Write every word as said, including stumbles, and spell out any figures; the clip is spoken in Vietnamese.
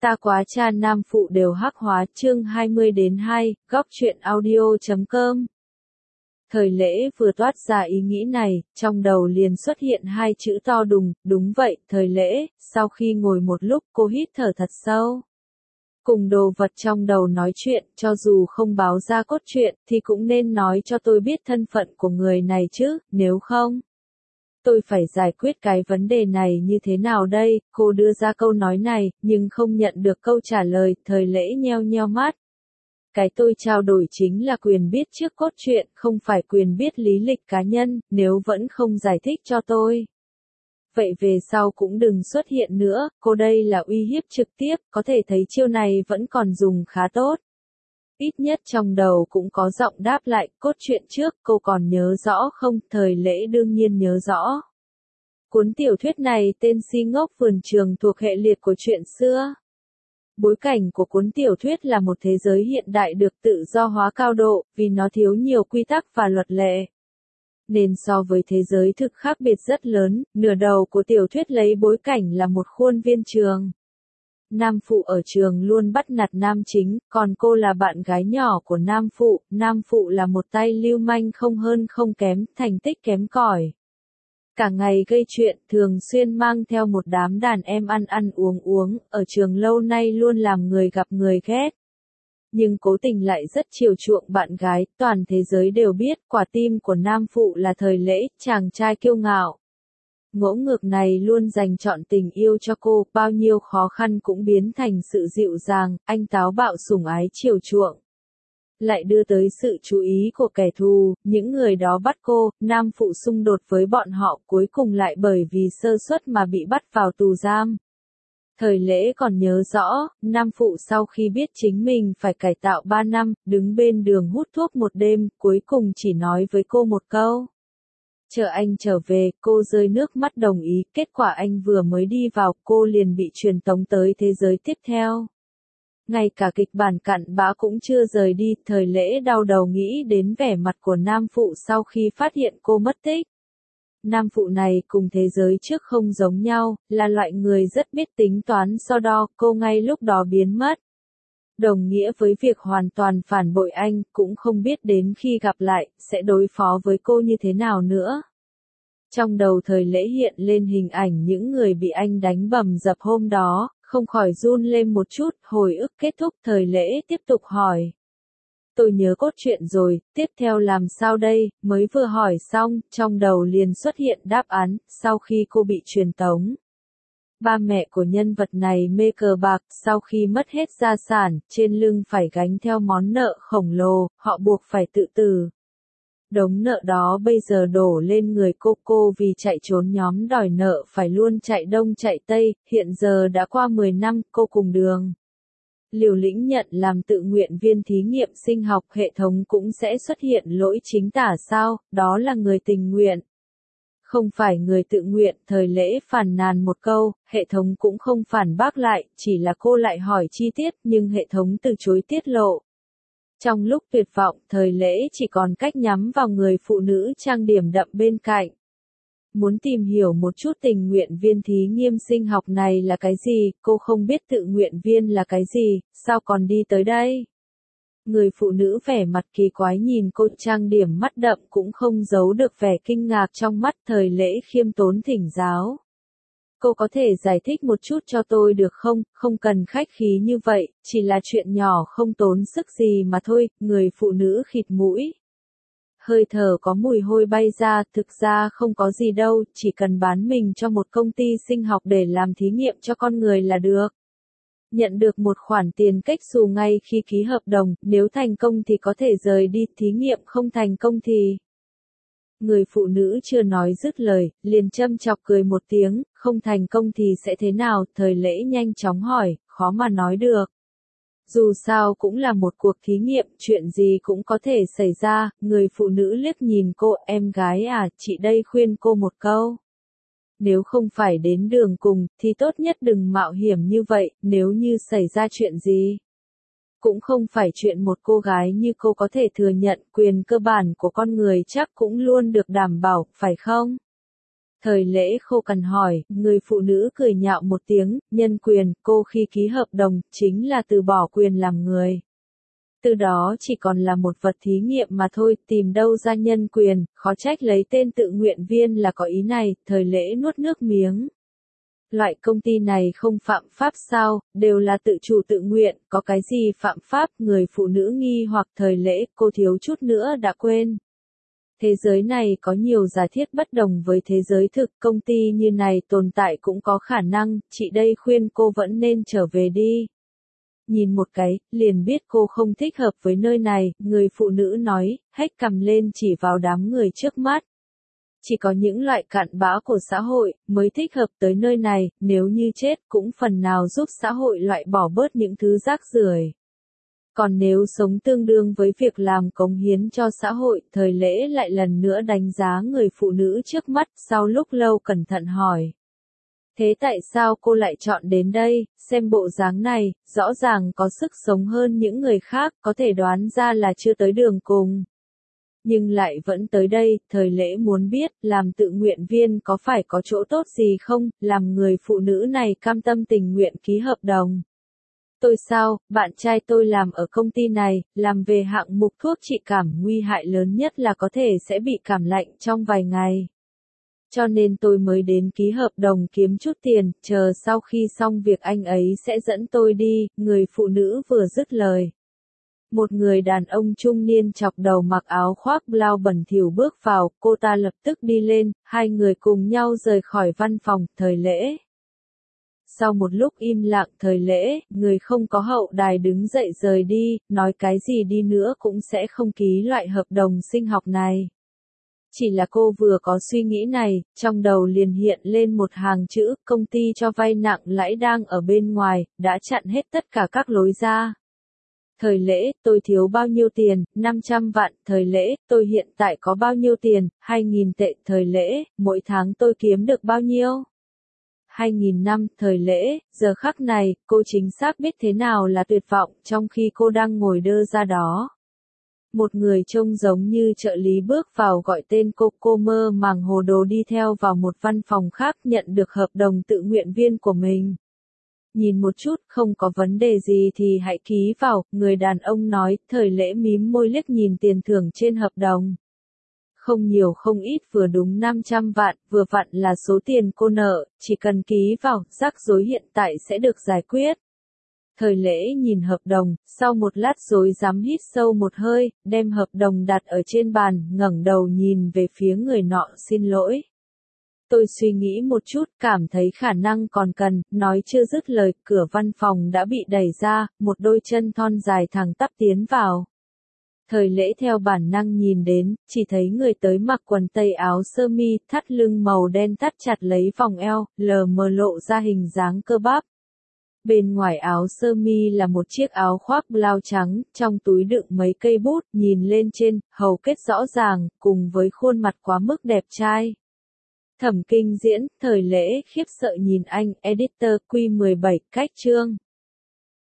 Ta quá cha nam phụ đều hắc hóa chương hai mươi đến hai, góc truyện audio chấm com. Thời Lễ vừa toát ra ý nghĩ này, trong đầu liền xuất hiện hai chữ to đùng, đúng vậy, Thời Lễ, sau khi ngồi một lúc cô hít thở thật sâu. Cùng đồ vật trong đầu nói chuyện, cho dù không báo ra cốt truyện, thì cũng nên nói cho tôi biết thân phận của người này chứ, nếu không. Tôi phải giải quyết cái vấn đề này như thế nào đây, cô đưa ra câu nói này, nhưng không nhận được câu trả lời, Thời Lễ nheo nheo mắt. Cái tôi trao đổi chính là quyền biết trước cốt truyện, không phải quyền biết lý lịch cá nhân, nếu vẫn không giải thích cho tôi. Vậy về sau cũng đừng xuất hiện nữa, cô đây là uy hiếp trực tiếp, có thể thấy chiêu này vẫn còn dùng khá tốt. Ít nhất trong đầu cũng có giọng đáp lại, cốt truyện trước, cô còn nhớ rõ không? Thời Lễ đương nhiên nhớ rõ. Cuốn tiểu thuyết này tên Si Ngốc Vườn Trường thuộc hệ liệt của truyện xưa. Bối cảnh của cuốn tiểu thuyết là một thế giới hiện đại được tự do hóa cao độ, vì nó thiếu nhiều quy tắc và luật lệ. Nên so với thế giới thực khác biệt rất lớn, nửa đầu của tiểu thuyết lấy bối cảnh là một khuôn viên trường. Nam phụ ở trường luôn bắt nạt nam chính, còn cô là bạn gái nhỏ của nam phụ, nam phụ là một tay lưu manh không hơn không kém, thành tích kém cỏi. Cả ngày gây chuyện, thường xuyên mang theo một đám đàn em ăn ăn uống uống, ở trường lâu nay luôn làm người gặp người ghét. Nhưng cố tình lại rất chiều chuộng bạn gái, toàn thế giới đều biết, quả tim của nam phụ là Thời Lễ, chàng trai kiêu ngạo. Ngỗ ngược này luôn dành trọn tình yêu cho cô, bao nhiêu khó khăn cũng biến thành sự dịu dàng, anh táo bạo sủng ái chiều chuộng. Lại đưa tới sự chú ý của kẻ thù, những người đó bắt cô, nam phụ xung đột với bọn họ, cuối cùng lại bởi vì sơ suất mà bị bắt vào tù giam. Thời Lễ còn nhớ rõ, nam phụ sau khi biết chính mình phải cải tạo ba năm, đứng bên đường hút thuốc một đêm, cuối cùng chỉ nói với cô một câu. Chờ anh trở về, cô rơi nước mắt đồng ý, kết quả anh vừa mới đi vào, cô liền bị truyền tống tới thế giới tiếp theo. Ngay cả kịch bản cặn bã cũng chưa rời đi, Thời Lễ đau đầu nghĩ đến vẻ mặt của nam phụ sau khi phát hiện cô mất tích. Nam phụ này cùng thế giới trước không giống nhau, là loại người rất biết tính toán so đo, cô ngay lúc đó biến mất. Đồng nghĩa với việc hoàn toàn phản bội anh, cũng không biết đến khi gặp lại, sẽ đối phó với cô như thế nào nữa. Trong đầu Thời Lễ hiện lên hình ảnh những người bị anh đánh bầm dập hôm đó, không khỏi run lên một chút, hồi ức kết thúc. Thời Lễ tiếp tục hỏi. Tôi nhớ cốt truyện rồi, tiếp theo làm sao đây, mới vừa hỏi xong, trong đầu liền xuất hiện đáp án, sau khi cô bị truyền tống. Ba mẹ của nhân vật này mê cờ bạc, sau khi mất hết gia sản, trên lưng phải gánh theo món nợ khổng lồ, họ buộc phải tự tử. Đống nợ đó bây giờ đổ lên người cô cô vì chạy trốn nhóm đòi nợ phải luôn chạy đông chạy tây, hiện giờ đã qua mười năm, cô cùng đường. Liều lĩnh nhận làm tự nguyện viên thí nghiệm sinh học, hệ thống cũng sẽ xuất hiện lỗi chính tả sao, đó là người tình nguyện. Không phải người tự nguyện, Thời Lễ phàn nàn một câu, hệ thống cũng không phản bác lại, chỉ là cô lại hỏi chi tiết nhưng hệ thống từ chối tiết lộ. Trong lúc tuyệt vọng, Thời Lễ chỉ còn cách nhắm vào người phụ nữ trang điểm đậm bên cạnh. Muốn tìm hiểu một chút tình nguyện viên thí nghiệm sinh học này là cái gì, cô không biết tự nguyện viên là cái gì, sao còn đi tới đây? Người phụ nữ vẻ mặt kỳ quái nhìn cô trang điểm mắt đậm cũng không giấu được vẻ kinh ngạc trong mắt. Thời Lễ khiêm tốn thỉnh giáo. Cô có thể giải thích một chút cho tôi được không, không cần khách khí như vậy, chỉ là chuyện nhỏ không tốn sức gì mà thôi, người phụ nữ khịt mũi. Hơi thở có mùi hôi bay ra, thực ra không có gì đâu, chỉ cần bán mình cho một công ty sinh học để làm thí nghiệm cho con người là được. Nhận được một khoản tiền cách xù ngay khi ký hợp đồng, nếu thành công thì có thể rời đi, thí nghiệm không thành công thì... Người phụ nữ chưa nói dứt lời, liền châm chọc cười một tiếng, không thành công thì sẽ thế nào? Thời Lễ nhanh chóng hỏi, khó mà nói được. Dù sao cũng là một cuộc thí nghiệm, chuyện gì cũng có thể xảy ra. Người phụ nữ liếc nhìn cô, em gái à, chị đây khuyên cô một câu. Nếu không phải đến đường cùng, thì tốt nhất đừng mạo hiểm như vậy, nếu như xảy ra chuyện gì. Cũng không phải chuyện một cô gái như cô có thể thừa nhận, quyền cơ bản của con người chắc cũng luôn được đảm bảo, phải không? Thời lễ khô cằn hỏi, người phụ nữ cười nhạo một tiếng, nhân quyền, cô khi ký hợp đồng, chính là từ bỏ quyền làm người. Từ đó chỉ còn là một vật thí nghiệm mà thôi, tìm đâu ra nhân quyền, khó trách lấy tên tự nguyện viên là có ý này, thời lễ nuốt nước miếng. Loại công ty này không phạm pháp sao, đều là tự chủ tự nguyện, có cái gì phạm pháp, người phụ nữ nghi hoặc thời lễ, cô thiếu chút nữa đã quên. Thế giới này có nhiều giả thiết bất đồng với thế giới thực, công ty như này tồn tại cũng có khả năng, chị đây khuyên cô vẫn nên trở về đi. Nhìn một cái, liền biết cô không thích hợp với nơi này, người phụ nữ nói, hét cằm lên chỉ vào đám người trước mắt. Chỉ có những loại cặn bã của xã hội, mới thích hợp tới nơi này, nếu như chết cũng phần nào giúp xã hội loại bỏ bớt những thứ rác rưởi. Còn nếu sống tương đương với việc làm cống hiến cho xã hội, thời lễ lại lần nữa đánh giá người phụ nữ trước mắt, sau lúc lâu cẩn thận hỏi. Thế tại sao cô lại chọn đến đây, xem bộ dáng này, rõ ràng có sức sống hơn những người khác, có thể đoán ra là chưa tới đường cùng. Nhưng lại vẫn tới đây, thời lễ muốn biết, làm tự nguyện viên có phải có chỗ tốt gì không, làm người phụ nữ này cam tâm tình nguyện ký hợp đồng. Tôi sao, bạn trai tôi làm ở công ty này, làm về hạng mục thuốc trị cảm nguy hại lớn nhất là có thể sẽ bị cảm lạnh trong vài ngày. Cho nên tôi mới đến ký hợp đồng kiếm chút tiền, chờ sau khi xong việc anh ấy sẽ dẫn tôi đi, người phụ nữ vừa dứt lời. Một người đàn ông trung niên chọc đầu mặc áo khoác blau bẩn thỉu bước vào, cô ta lập tức đi lên, hai người cùng nhau rời khỏi văn phòng, thời lễ. Sau một lúc im lặng thời lễ, người không có hậu đài đứng dậy rời đi, nói cái gì đi nữa cũng sẽ không ký loại hợp đồng sinh học này. Chỉ là cô vừa có suy nghĩ này, trong đầu liền hiện lên một hàng chữ, công ty cho vay nặng lãi đang ở bên ngoài, đã chặn hết tất cả các lối ra. Thời lễ, tôi thiếu bao nhiêu tiền, năm trăm vạn, thời lễ, tôi hiện tại có bao nhiêu tiền, hai nghìn tệ, thời lễ, mỗi tháng tôi kiếm được bao nhiêu? hai nghìn năm, thời lễ, giờ khắc này, cô chính xác biết thế nào là tuyệt vọng, trong khi cô đang ngồi đơ ra đó. Một người trông giống như trợ lý bước vào gọi tên cô, cô mơ màng hồ đồ đi theo vào một văn phòng khác nhận được hợp đồng tự nguyện viên của mình. Nhìn một chút, không có vấn đề gì thì hãy ký vào, người đàn ông nói, thời lễ mím môi liếc nhìn tiền thưởng trên hợp đồng. Không nhiều không ít vừa đúng năm trăm vạn, vừa vặn là số tiền cô nợ, chỉ cần ký vào, rắc rối hiện tại sẽ được giải quyết. Thời lễ nhìn hợp đồng, sau một lát rồi dám hít sâu một hơi, đem hợp đồng đặt ở trên bàn, ngẩng đầu nhìn về phía người nọ, xin lỗi. Tôi suy nghĩ một chút, cảm thấy khả năng còn cần, nói chưa dứt lời, cửa văn phòng đã bị đẩy ra, một đôi chân thon dài thẳng tắp tiến vào. Thời lễ theo bản năng nhìn đến, chỉ thấy người tới mặc quần tây áo sơ mi, thắt lưng màu đen thắt chặt lấy vòng eo, lờ mờ lộ ra hình dáng cơ bắp. Bên ngoài áo sơ mi là một chiếc áo khoác blau trắng, trong túi đựng mấy cây bút, nhìn lên trên, hầu kết rõ ràng, cùng với khuôn mặt quá mức đẹp trai. Thẩm Kinh Diễn, thời lễ khiếp sợ nhìn anh, editor, Q mười bảy, cách chương.